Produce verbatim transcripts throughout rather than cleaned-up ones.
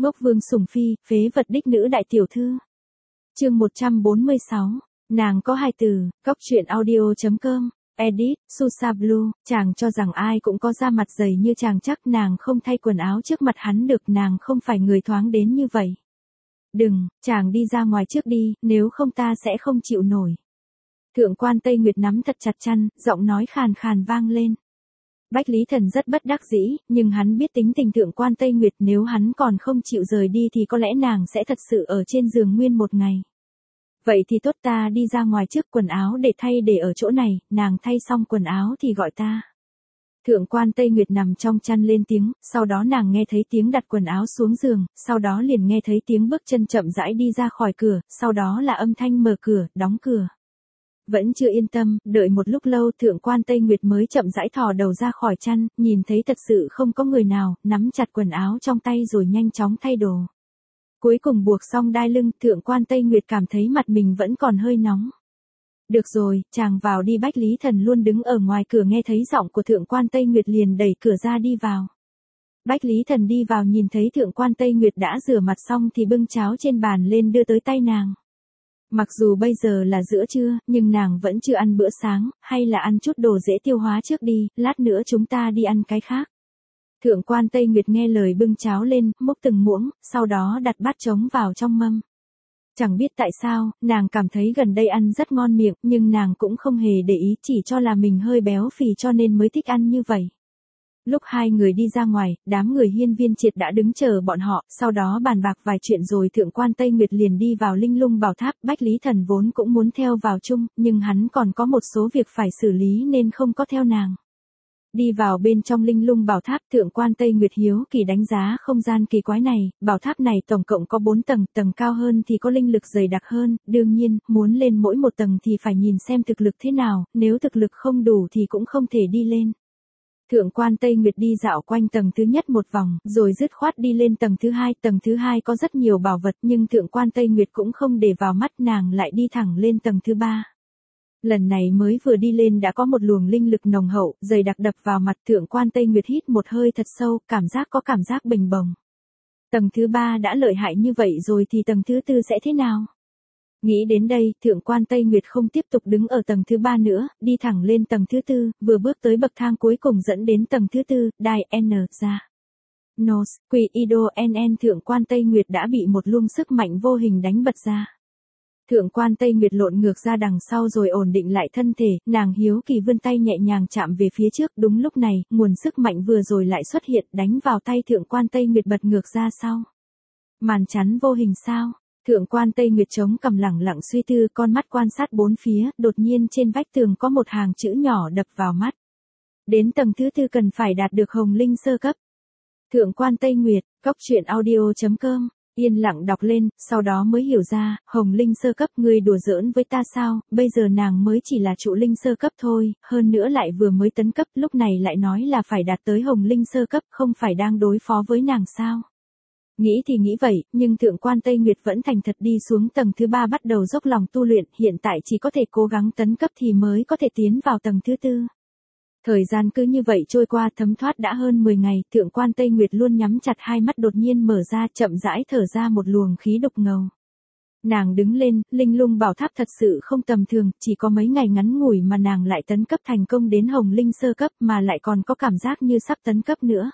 Ngốc Vương sủng phi, phế vật đích nữ đại tiểu thư. Chương một trăm bốn mươi sáu, nàng có hai từ, góc truyện audio chấm com, edit, Susa Blue, chàng cho rằng ai cũng có da mặt dày như chàng chắc nàng không thay quần áo trước mặt hắn được, nàng không phải người thoáng đến như vậy. Đừng, chàng đi ra ngoài trước đi, nếu không ta sẽ không chịu nổi. Thượng quan Tây Nguyệt nắm thật chặt chăn, giọng nói khàn khàn vang lên. Bách Lý Thần rất bất đắc dĩ, nhưng hắn biết tính tình thượng quan Tây Nguyệt, nếu hắn còn không chịu rời đi thì có lẽ nàng sẽ thật sự ở trên giường nguyên một ngày. Vậy thì tốt, ta đi ra ngoài trước, quần áo để thay để ở chỗ này, nàng thay xong quần áo thì gọi ta. Thượng quan Tây Nguyệt nằm trong chăn lên tiếng, sau đó nàng nghe thấy tiếng đặt quần áo xuống giường, sau đó liền nghe thấy tiếng bước chân chậm rãi đi ra khỏi cửa, sau đó là âm thanh mở cửa, đóng cửa. Vẫn chưa yên tâm, đợi một lúc lâu thượng quan Tây Nguyệt mới chậm rãi thò đầu ra khỏi chăn, nhìn thấy thật sự không có người nào, nắm chặt quần áo trong tay rồi nhanh chóng thay đồ. Cuối cùng buộc xong đai lưng, thượng quan Tây Nguyệt cảm thấy mặt mình vẫn còn hơi nóng. Được rồi, chàng vào đi. Bách Lý Thần luôn đứng ở ngoài cửa nghe thấy giọng của thượng quan Tây Nguyệt liền đẩy cửa ra đi vào. Bách Lý Thần đi vào nhìn thấy thượng quan Tây Nguyệt đã rửa mặt xong thì bưng cháo trên bàn lên đưa tới tay nàng. Mặc dù bây giờ là giữa trưa, nhưng nàng vẫn chưa ăn bữa sáng, hay là ăn chút đồ dễ tiêu hóa trước đi, lát nữa chúng ta đi ăn cái khác. Thượng quan Tây Nguyệt nghe lời bưng cháo lên, múc từng muỗng, sau đó đặt bát trống vào trong mâm. Chẳng biết tại sao, nàng cảm thấy gần đây ăn rất ngon miệng, nhưng nàng cũng không hề để ý, chỉ cho là mình hơi béo phì cho nên mới thích ăn như vậy. Lúc hai người đi ra ngoài, đám người Hiên Viên Triệt đã đứng chờ bọn họ, sau đó bàn bạc vài chuyện rồi thượng quan Tây Nguyệt liền đi vào Linh Lung Bảo Tháp. Bách Lý Thần vốn cũng muốn theo vào chung, nhưng hắn còn có một số việc phải xử lý nên không có theo nàng. Đi vào bên trong Linh Lung Bảo Tháp, thượng quan Tây Nguyệt hiếu kỳ đánh giá không gian kỳ quái này. Bảo tháp này tổng cộng có bốn tầng, tầng cao hơn thì có linh lực dày đặc hơn, đương nhiên, muốn lên mỗi một tầng thì phải nhìn xem thực lực thế nào, nếu thực lực không đủ thì cũng không thể đi lên. Thượng quan Tây Nguyệt đi dạo quanh tầng thứ nhất một vòng, rồi dứt khoát đi lên tầng thứ hai. Tầng thứ hai có rất nhiều bảo vật nhưng thượng quan Tây Nguyệt cũng không để vào mắt, nàng lại đi thẳng lên tầng thứ ba. Lần này mới vừa đi lên đã có một luồng linh lực nồng hậu, dày đặc đập vào mặt. Thượng quan Tây Nguyệt hít một hơi thật sâu, cảm giác có cảm giác bình bồng. Tầng thứ ba đã lợi hại như vậy rồi thì tầng thứ tư sẽ thế nào? Nghĩ đến đây, thượng quan Tây Nguyệt không tiếp tục đứng ở tầng thứ ba nữa, đi thẳng lên tầng thứ tư, vừa bước tới bậc thang cuối cùng dẫn đến tầng thứ tư, đài N ra. Nos, quỷ Ido N N thượng quan Tây Nguyệt đã bị một luồng sức mạnh vô hình đánh bật ra. Thượng quan Tây Nguyệt lộn ngược ra đằng sau rồi ổn định lại thân thể, nàng hiếu kỳ vươn tay nhẹ nhàng chạm về phía trước. Đúng lúc này, nguồn sức mạnh vừa rồi lại xuất hiện, đánh vào tay thượng quan Tây Nguyệt bật ngược ra sau. Màn chắn vô hình sao? Thượng quan Tây Nguyệt chống cằm lẳng lặng suy tư, con mắt quan sát bốn phía, đột nhiên trên vách tường có một hàng chữ nhỏ đập vào mắt. Đến tầng thứ tư cần phải đạt được hồng linh sơ cấp. Thượng quan Tây Nguyệt, góc truyện audio chấm com, yên lặng đọc lên, sau đó mới hiểu ra, hồng linh sơ cấp, ngươi đùa giỡn với ta sao? Bây giờ nàng mới chỉ là trụ linh sơ cấp thôi, hơn nữa lại vừa mới tấn cấp, lúc này lại nói là phải đạt tới hồng linh sơ cấp, không phải đang đối phó với nàng sao? Nghĩ thì nghĩ vậy, nhưng thượng quan Tây Nguyệt vẫn thành thật đi xuống tầng thứ ba bắt đầu dốc lòng tu luyện, hiện tại chỉ có thể cố gắng tấn cấp thì mới có thể tiến vào tầng thứ tư. Thời gian cứ như vậy trôi qua, thấm thoát đã hơn mười ngày, thượng quan Tây Nguyệt luôn nhắm chặt hai mắt đột nhiên mở ra, chậm rãi thở ra một luồng khí đục ngầu. Nàng đứng lên, Linh Lung Bảo Tháp thật sự không tầm thường, chỉ có mấy ngày ngắn ngủi mà nàng lại tấn cấp thành công đến hồng linh sơ cấp, mà lại còn có cảm giác như sắp tấn cấp nữa.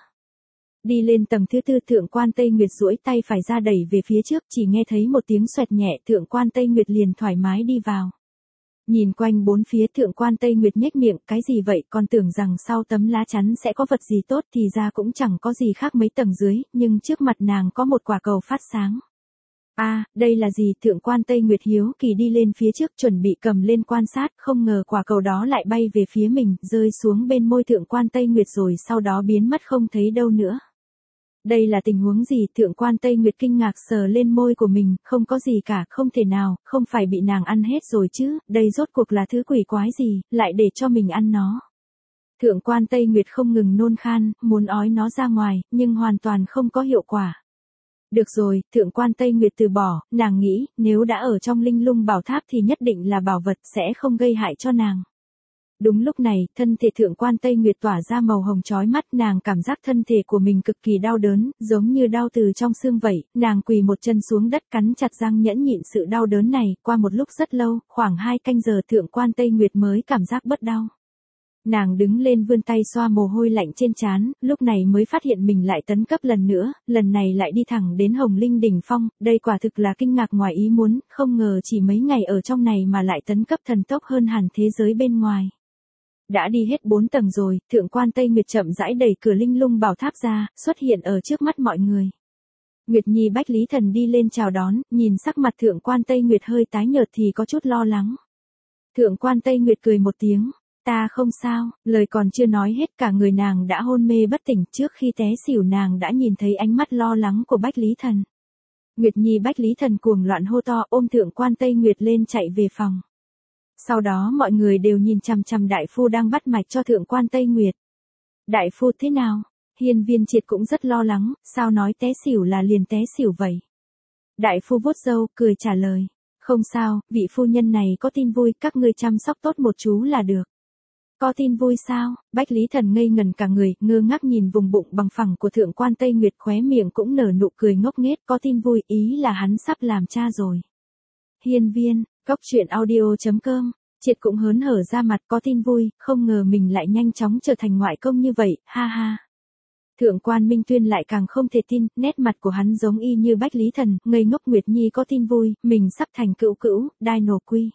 Đi lên tầng thứ tư, thượng quan Tây Nguyệt duỗi tay phải ra đẩy về phía trước, chỉ nghe thấy một tiếng xoẹt nhẹ, thượng quan Tây Nguyệt liền thoải mái đi vào. Nhìn quanh bốn phía, thượng quan Tây Nguyệt nhếch miệng, cái gì vậy, còn tưởng rằng sau tấm lá chắn sẽ có vật gì tốt thì ra cũng chẳng có gì khác mấy tầng dưới, nhưng trước mặt nàng có một quả cầu phát sáng. A, à, đây là gì? Thượng quan Tây Nguyệt hiếu kỳ đi lên phía trước chuẩn bị cầm lên quan sát, không ngờ quả cầu đó lại bay về phía mình, rơi xuống bên môi thượng quan Tây Nguyệt rồi sau đó biến mất không thấy đâu nữa. Đây là tình huống gì? Thượng quan Tây Nguyệt kinh ngạc sờ lên môi của mình, không có gì cả, không thể nào, không phải bị nàng ăn hết rồi chứ, đây rốt cuộc là thứ quỷ quái gì, lại để cho mình ăn nó. Thượng quan Tây Nguyệt không ngừng nôn khan, muốn ói nó ra ngoài, nhưng hoàn toàn không có hiệu quả. Được rồi, thượng quan Tây Nguyệt từ bỏ, nàng nghĩ, nếu đã ở trong Linh Lung Bảo Tháp thì nhất định là bảo vật sẽ không gây hại cho nàng. Đúng lúc này, thân thể thượng quan Tây Nguyệt tỏa ra màu hồng chói mắt, nàng cảm giác thân thể của mình cực kỳ đau đớn, giống như đau từ trong xương vậy, nàng quỳ một chân xuống đất cắn chặt răng nhẫn nhịn sự đau đớn này, qua một lúc rất lâu, khoảng hai canh giờ thượng quan Tây Nguyệt mới cảm giác bớt đau. Nàng đứng lên vươn tay xoa mồ hôi lạnh trên trán, lúc này mới phát hiện mình lại tấn cấp lần nữa, lần này lại đi thẳng đến Hồng Linh đỉnh phong, đây quả thực là kinh ngạc ngoài ý muốn, không ngờ chỉ mấy ngày ở trong này mà lại tấn cấp thần tốc hơn hẳn thế giới bên ngoài. Đã đi hết bốn tầng rồi, thượng quan Tây Nguyệt chậm rãi đẩy cửa linh lung bảo tháp ra, xuất hiện ở trước mắt mọi người. Nguyệt Nhi Bách Lý Thần đi lên chào đón, nhìn sắc mặt thượng quan Tây Nguyệt hơi tái nhợt thì có chút lo lắng. Thượng quan Tây Nguyệt cười một tiếng. Ta không sao, lời còn chưa nói hết cả người nàng đã hôn mê bất tỉnh, trước khi té xỉu nàng đã nhìn thấy ánh mắt lo lắng của Bách Lý Thần. Nguyệt Nhi Bách Lý Thần cuồng loạn hô to ôm thượng quan Tây Nguyệt lên chạy về phòng. Sau đó mọi người đều nhìn chằm chằm đại phu đang bắt mạch cho thượng quan Tây Nguyệt. Đại phu thế nào? Hiên Viên Triệt cũng rất lo lắng, sao nói té xỉu là liền té xỉu vậy? Đại phu vuốt râu, cười trả lời. Không sao, vị phu nhân này có tin vui, các ngươi chăm sóc tốt một chú là được. Có tin vui sao? Bách Lý Thần ngây ngần cả người, ngơ ngác nhìn vùng bụng bằng phẳng của thượng quan Tây Nguyệt, khóe miệng cũng nở nụ cười ngốc nghếch, có tin vui, ý là hắn sắp làm cha rồi. Hiên Viên, Cốc Truyện Audio chấm com, Triệt cũng hớn hở ra mặt, có tin vui, không ngờ mình lại nhanh chóng trở thành ngoại công như vậy, ha ha. Thượng quan Minh Tuyên lại càng không thể tin, nét mặt của hắn giống y như Bách Lý Thần, ngây ngốc. Nguyệt Nhi có tin vui, mình sắp thành cữu cữu, Dino Quy.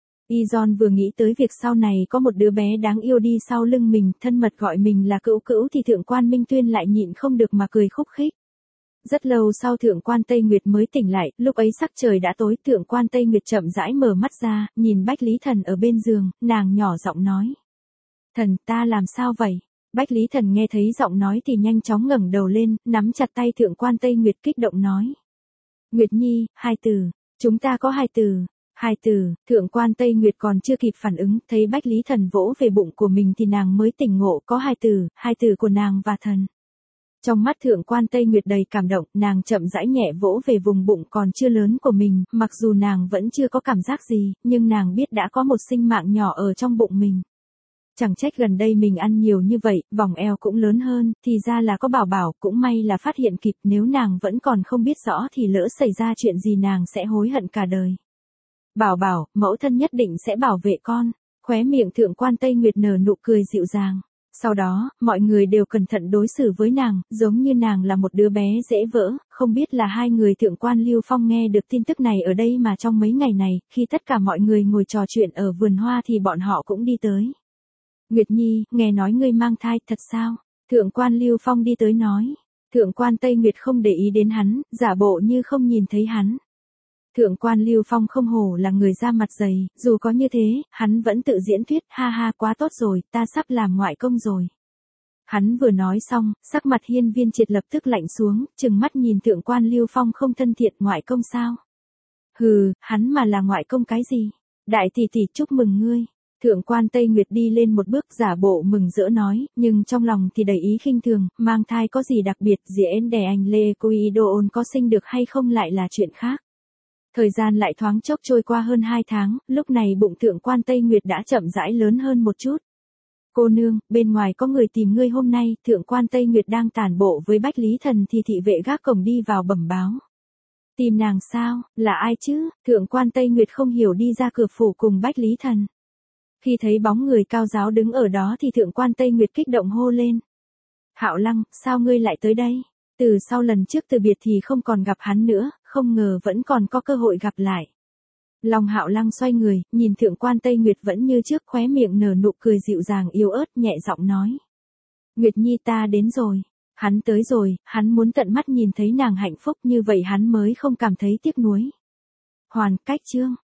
Y Giòn vừa nghĩ tới việc sau này có một đứa bé đáng yêu đi sau lưng mình, thân mật gọi mình là cữu cữu thì thượng quan Minh Tuyên lại nhịn không được mà cười khúc khích. Rất lâu sau thượng quan Tây Nguyệt mới tỉnh lại, lúc ấy sắc trời đã tối, thượng quan Tây Nguyệt chậm rãi mở mắt ra, nhìn Bách Lý Thần ở bên giường, nàng nhỏ giọng nói. Thần, ta làm sao vậy? Bách Lý Thần nghe thấy giọng nói thì nhanh chóng ngẩng đầu lên, nắm chặt tay thượng quan Tây Nguyệt kích động nói. Nguyệt Nhi, hai từ, chúng ta có hai từ. Hai từ, thượng quan Tây Nguyệt còn chưa kịp phản ứng, thấy Bách Lý Thần vỗ về bụng của mình thì nàng mới tỉnh ngộ, có hai từ, hai từ của nàng và thần. Trong mắt thượng quan Tây Nguyệt đầy cảm động, nàng chậm rãi nhẹ vỗ về vùng bụng còn chưa lớn của mình, mặc dù nàng vẫn chưa có cảm giác gì, nhưng nàng biết đã có một sinh mạng nhỏ ở trong bụng mình. Chẳng trách gần đây mình ăn nhiều như vậy, vòng eo cũng lớn hơn, thì ra là có bảo bảo, cũng may là phát hiện kịp, nếu nàng vẫn còn không biết rõ thì lỡ xảy ra chuyện gì nàng sẽ hối hận cả đời. Bảo bảo, mẫu thân nhất định sẽ bảo vệ con. Khóe miệng thượng quan Tây Nguyệt nở nụ cười dịu dàng. Sau đó, mọi người đều cẩn thận đối xử với nàng, giống như nàng là một đứa bé dễ vỡ, không biết là hai người thượng quan Lưu Phong nghe được tin tức này ở đây mà trong mấy ngày này, khi tất cả mọi người ngồi trò chuyện ở vườn hoa thì bọn họ cũng đi tới. Nguyệt Nhi, nghe nói ngươi mang thai, thật sao? Thượng quan Lưu Phong đi tới nói. Thượng quan Tây Nguyệt không để ý đến hắn, giả bộ như không nhìn thấy hắn. Thượng quan Lưu Phong không hổ là người da mặt dày, dù có như thế, hắn vẫn tự diễn thuyết, ha ha quá tốt rồi, ta sắp làm ngoại công rồi. Hắn vừa nói xong, sắc mặt Hiên Viên Triệt lập tức lạnh xuống, trừng mắt nhìn thượng quan Lưu Phong không thân thiện, ngoại công sao? Hừ, hắn mà là ngoại công cái gì? Đại tỷ tỷ chúc mừng ngươi. Thượng quan Tây Nguyệt đi lên một bước giả bộ mừng rỡ nói, nhưng trong lòng thì đầy ý khinh thường, mang thai có gì đặc biệt, diễn đè anh Lê Cui Đô Ôn có sinh được hay không lại là chuyện khác. Thời gian lại thoáng chốc trôi qua hơn hai tháng, lúc này bụng thượng quan Tây Nguyệt đã chậm rãi lớn hơn một chút. Cô nương, bên ngoài có người tìm ngươi hôm nay, thượng quan Tây Nguyệt đang tản bộ với Bách Lý Thần thì thị vệ gác cổng đi vào bẩm báo. Tìm nàng sao, là ai chứ? Thượng quan Tây Nguyệt không hiểu đi ra cửa phủ cùng Bách Lý Thần. Khi thấy bóng người cao giáo đứng ở đó thì thượng quan Tây Nguyệt kích động hô lên. Hạo Lăng, sao ngươi lại tới đây? Từ sau lần trước từ biệt thì không còn gặp hắn nữa, không ngờ vẫn còn có cơ hội gặp lại. Long Hạo Lăng xoay người, nhìn thượng quan Tây Nguyệt vẫn như trước, khóe miệng nở nụ cười dịu dàng yếu ớt, nhẹ giọng nói. Nguyệt Nhi ta đến rồi. Hắn tới rồi, hắn muốn tận mắt nhìn thấy nàng hạnh phúc, như vậy hắn mới không cảm thấy tiếc nuối. Hoàn, cách chương.